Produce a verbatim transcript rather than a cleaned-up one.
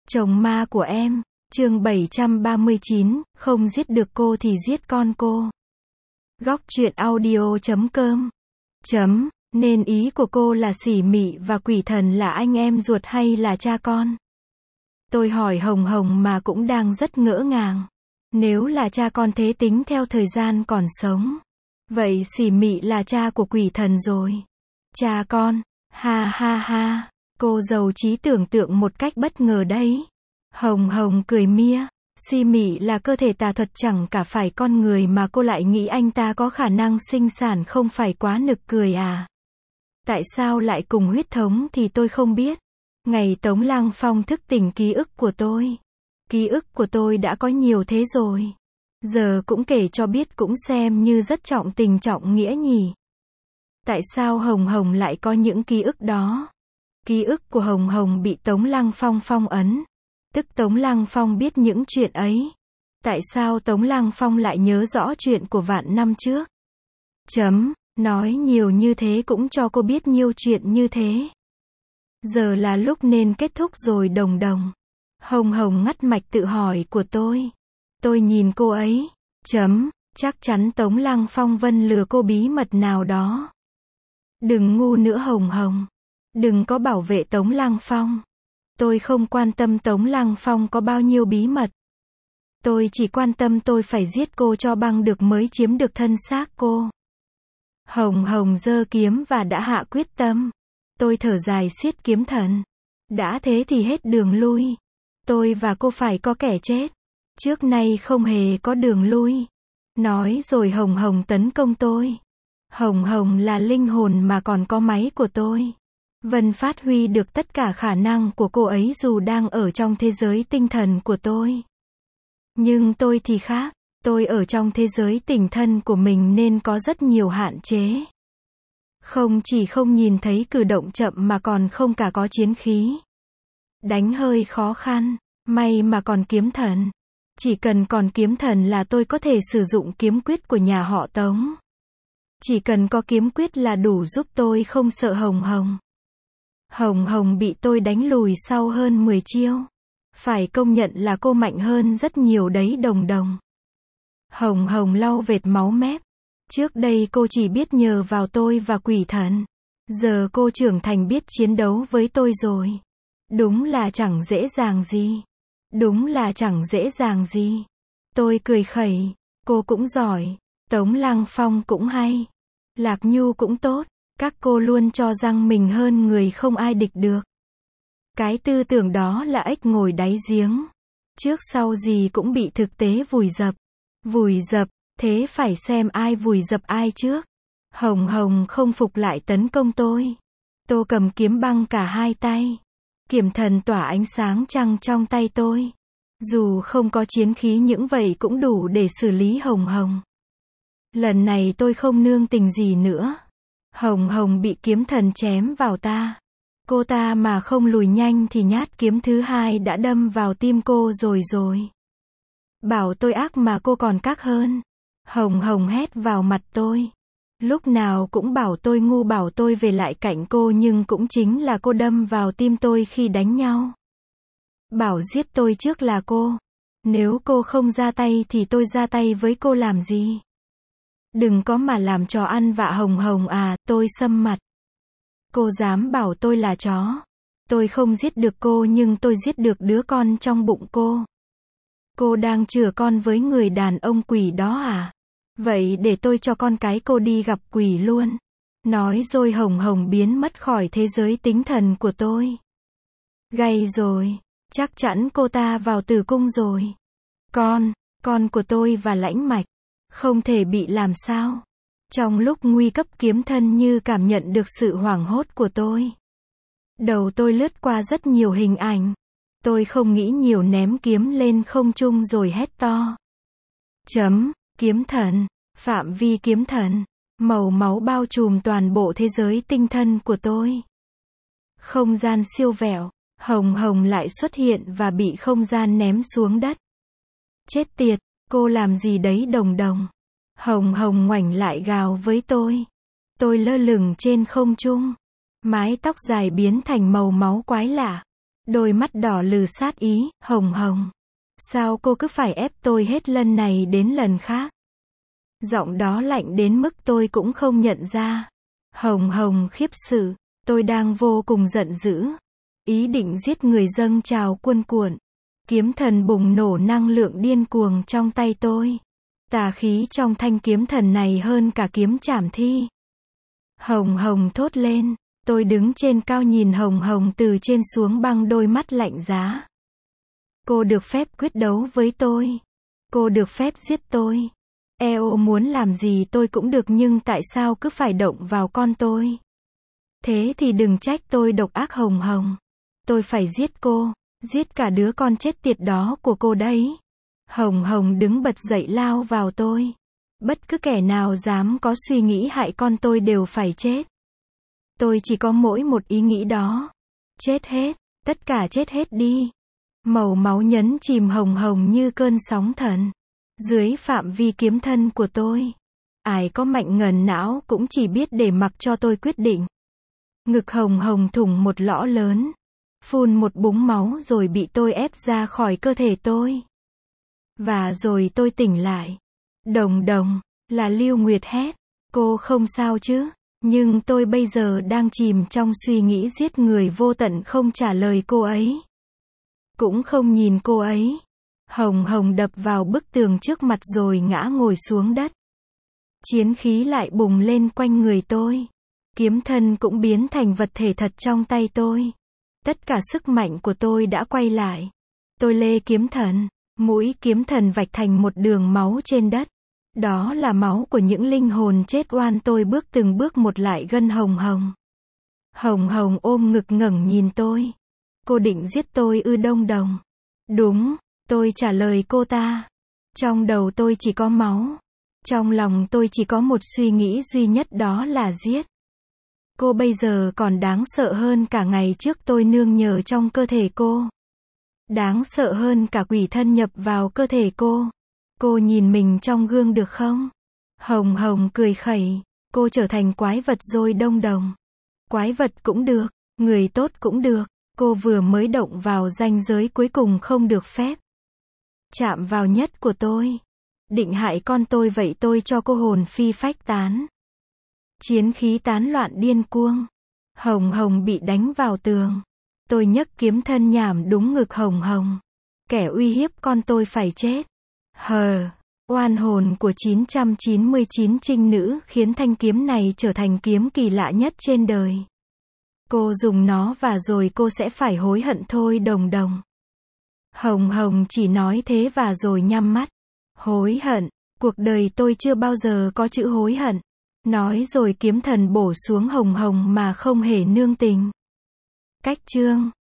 Chồng ma của em, chương bảy trăm ba mươi chín, không giết được cô thì giết con cô. Góc truyện audio chấm com. Chấm, nên ý của cô là Sỉ Mị và Quỷ Thần là anh em ruột hay là cha con? Tôi hỏi Hồng Hồng mà cũng đang rất ngỡ ngàng. Nếu là cha con thế tính theo thời gian còn sống. Vậy Sỉ Mị là cha của Quỷ Thần rồi. Cha con, ha ha ha, cô giàu trí tưởng tượng một cách bất ngờ đấy. Hồng Hồng cười mia, Sỉ Mị là cơ thể tà thuật chẳng cả phải con người mà cô lại nghĩ anh ta có khả năng sinh sản, không phải quá nực cười à? Tại sao lại cùng huyết thống thì tôi không biết. Ngày Tống Lăng Phong thức tỉnh ký ức của tôi. Ký ức của tôi đã có nhiều thế rồi. Giờ cũng kể cho biết cũng xem như rất trọng tình trọng nghĩa nhỉ. Tại sao Hồng Hồng lại có những ký ức đó? Ký ức của Hồng Hồng bị Tống Lăng Phong phong ấn. Tức Tống Lăng Phong biết những chuyện ấy. Tại sao Tống Lăng Phong lại nhớ rõ chuyện của vạn năm trước? Chấm, nói nhiều như thế cũng cho cô biết nhiều chuyện như thế. Giờ là lúc nên kết thúc rồi Đồng Đồng. Hồng Hồng ngắt mạch tự hỏi của tôi. Tôi nhìn cô ấy. Chấm, chắc chắn Tống Lăng Phong Vân lừa cô bí mật nào đó. Đừng ngu nữa Hồng Hồng. Đừng có bảo vệ Tống Lăng Phong. Tôi không quan tâm Tống Lăng Phong có bao nhiêu bí mật. Tôi chỉ quan tâm tôi phải giết cô cho bằng được mới chiếm được thân xác cô. Hồng Hồng giơ kiếm và đã hạ quyết tâm. Tôi thở dài siết kiếm thần. Đã thế thì hết đường lui. Tôi và cô phải có kẻ chết. Trước nay không hề có đường lui. Nói rồi Hồng Hồng tấn công tôi. Hồng Hồng là linh hồn mà còn có máy của tôi. Vân phát huy được tất cả khả năng của cô ấy dù đang ở trong thế giới tinh thần của tôi. Nhưng tôi thì khác. Tôi ở trong thế giới tình thân của mình nên có rất nhiều hạn chế. Không chỉ không nhìn thấy cử động chậm mà còn không cả có chiến khí. Đánh hơi khó khăn. May mà còn kiếm thần. Chỉ cần còn kiếm thần là tôi có thể sử dụng kiếm quyết của nhà họ Tống. Chỉ cần có kiếm quyết là đủ giúp tôi không sợ Hồng Hồng. Hồng Hồng bị tôi đánh lùi sau hơn mười chiêu. Phải công nhận là cô mạnh hơn rất nhiều đấy Đồng Đồng. Hồng Hồng lau vệt máu mép. Trước đây cô chỉ biết nhờ vào tôi và Quỷ Thần. Giờ cô trưởng thành biết chiến đấu với tôi rồi. Đúng là chẳng dễ dàng gì. Đúng là chẳng dễ dàng gì. Tôi cười khẩy. Cô cũng giỏi. Tống Lăng Phong cũng hay. Lạc Nhu cũng tốt. Các cô luôn cho rằng mình hơn người không ai địch được. Cái tư tưởng đó là ếch ngồi đáy giếng. Trước sau gì cũng bị thực tế vùi dập. Vùi dập, thế phải xem ai vùi dập ai trước. Hồng Hồng không phục lại tấn công tôi. Tôi cầm kiếm băng cả hai tay. Kiếm thần tỏa ánh sáng trăng trong tay tôi. Dù không có chiến khí những vậy cũng đủ để xử lý Hồng Hồng. Lần này tôi không nương tình gì nữa. Hồng Hồng bị kiếm thần chém vào ta. Cô ta mà không lùi nhanh thì nhát kiếm thứ hai đã đâm vào tim cô rồi rồi. Bảo tôi ác mà cô còn các hơn. Hồng Hồng hét vào mặt tôi. Lúc nào cũng bảo tôi ngu, bảo tôi về lại cạnh cô, nhưng cũng chính là cô đâm vào tim tôi khi đánh nhau. Bảo giết tôi trước là cô. Nếu cô không ra tay thì tôi ra tay với cô làm gì? Đừng có mà làm trò ăn vạ Hồng Hồng à, tôi sâm mặt. Cô dám bảo tôi là chó. Tôi không giết được cô nhưng tôi giết được đứa con trong bụng cô. Cô đang chừa con với người đàn ông quỷ đó à? Vậy để tôi cho con cái cô đi gặp quỷ luôn. Nói rồi Hồng Hồng biến mất khỏi thế giới tinh thần của tôi. Gay rồi. Chắc chắn cô ta vào tử cung rồi. Con, con của tôi và Lãnh Mạch. Không thể bị làm sao. Trong lúc nguy cấp kiếm thân như cảm nhận được sự hoảng hốt của tôi. Đầu tôi lướt qua rất nhiều hình ảnh. Tôi không nghĩ nhiều ném kiếm lên không trung rồi hét to. Chấm, kiếm thần, phạm vi kiếm thần. Màu máu bao trùm toàn bộ thế giới tinh thần của tôi. Không gian siêu vẹo. Hồng Hồng lại xuất hiện và bị không gian ném xuống đất. Chết tiệt, cô làm gì đấy Đồng Đồng? Hồng Hồng ngoảnh lại gào với tôi. Tôi lơ lửng trên không trung. Mái tóc dài biến thành màu máu quái lạ. đôi mắt đỏ lừ sát ý, Hồng Hồng. Sao cô cứ phải ép tôi hết lần này đến lần khác? Giọng đó lạnh đến mức tôi cũng không nhận ra. Hồng Hồng khiếp sự, tôi đang vô cùng giận dữ. Ý định giết người dâng trào cuồn cuộn. Kiếm thần bùng nổ năng lượng điên cuồng trong tay tôi. Tà khí trong thanh kiếm thần này hơn cả kiếm trảm thi. Hồng Hồng thốt lên, tôi đứng trên cao nhìn Hồng Hồng từ trên xuống bằng đôi mắt lạnh giá. Cô được phép quyết đấu với tôi. Cô được phép giết tôi. Eo muốn làm gì tôi cũng được nhưng tại sao cứ phải động vào con tôi? Thế thì đừng trách tôi độc ác Hồng Hồng. Tôi phải giết cô, giết cả đứa con chết tiệt đó của cô đấy. Hồng Hồng đứng bật dậy lao vào tôi. Bất cứ kẻ nào dám có suy nghĩ hại con tôi đều phải chết. Tôi chỉ có mỗi một ý nghĩ đó. Chết hết, tất cả chết hết đi. Màu máu nhấn chìm Hồng Hồng như cơn sóng thần. Dưới phạm vi kiếm thân của tôi. Ai có mạnh ngần não cũng chỉ biết để mặc cho tôi quyết định. Ngực Hồng Hồng thủng một lõ lớn. Phun một búng máu rồi bị tôi ép ra khỏi cơ thể tôi. Và rồi tôi tỉnh lại. Đồng đồng, là Lưu Nguyệt hét. Cô không sao chứ? Nhưng tôi bây giờ đang chìm trong suy nghĩ giết người vô tận không trả lời cô ấy. Cũng không nhìn cô ấy. Hồng Hồng đập vào bức tường trước mặt rồi ngã ngồi xuống đất. Chiến khí lại bùng lên quanh người tôi. Kiếm thân cũng biến thành vật thể thật trong tay tôi. Tất cả sức mạnh của tôi đã quay lại. Tôi lê kiếm thần. Mũi kiếm thần vạch thành một đường máu trên đất. Đó là máu của những linh hồn chết oan. Tôi bước từng bước một lại gần Hồng Hồng. Hồng Hồng ôm ngực ngẩng nhìn tôi. Cô định giết tôi ư Đông Đồng? Đúng, tôi trả lời cô ta. Trong đầu tôi chỉ có máu. Trong lòng tôi chỉ có một suy nghĩ duy nhất, đó là giết. Cô bây giờ còn đáng sợ hơn cả ngày trước tôi nương nhờ trong cơ thể cô. Đáng sợ hơn cả quỷ thân nhập vào cơ thể cô. Cô nhìn mình trong gương được không? Hồng Hồng cười khẩy. Cô trở thành quái vật rồi Đông Đồng. Quái vật cũng được, người tốt cũng được. Cô vừa mới động vào ranh giới cuối cùng không được phép. Chạm vào nhất của tôi. Định hại con tôi vậy tôi cho cô hồn phi phách tán. Chiến khí tán loạn điên cuồng. Hồng Hồng bị đánh vào tường. Tôi nhấc kiếm thân nhảm đúng ngực Hồng Hồng. Kẻ uy hiếp con tôi phải chết. Hờ, oan hồn của chín trăm chín mươi chín trinh nữ khiến thanh kiếm này trở thành kiếm kỳ lạ nhất trên đời. Cô dùng nó và rồi cô sẽ phải hối hận thôi Đồng Đồng. Hồng Hồng chỉ nói thế và rồi nhắm mắt. Hối hận, cuộc đời tôi chưa bao giờ có chữ hối hận. Nói rồi kiếm thần bổ xuống Hồng Hồng mà không hề nương tình. Cách chương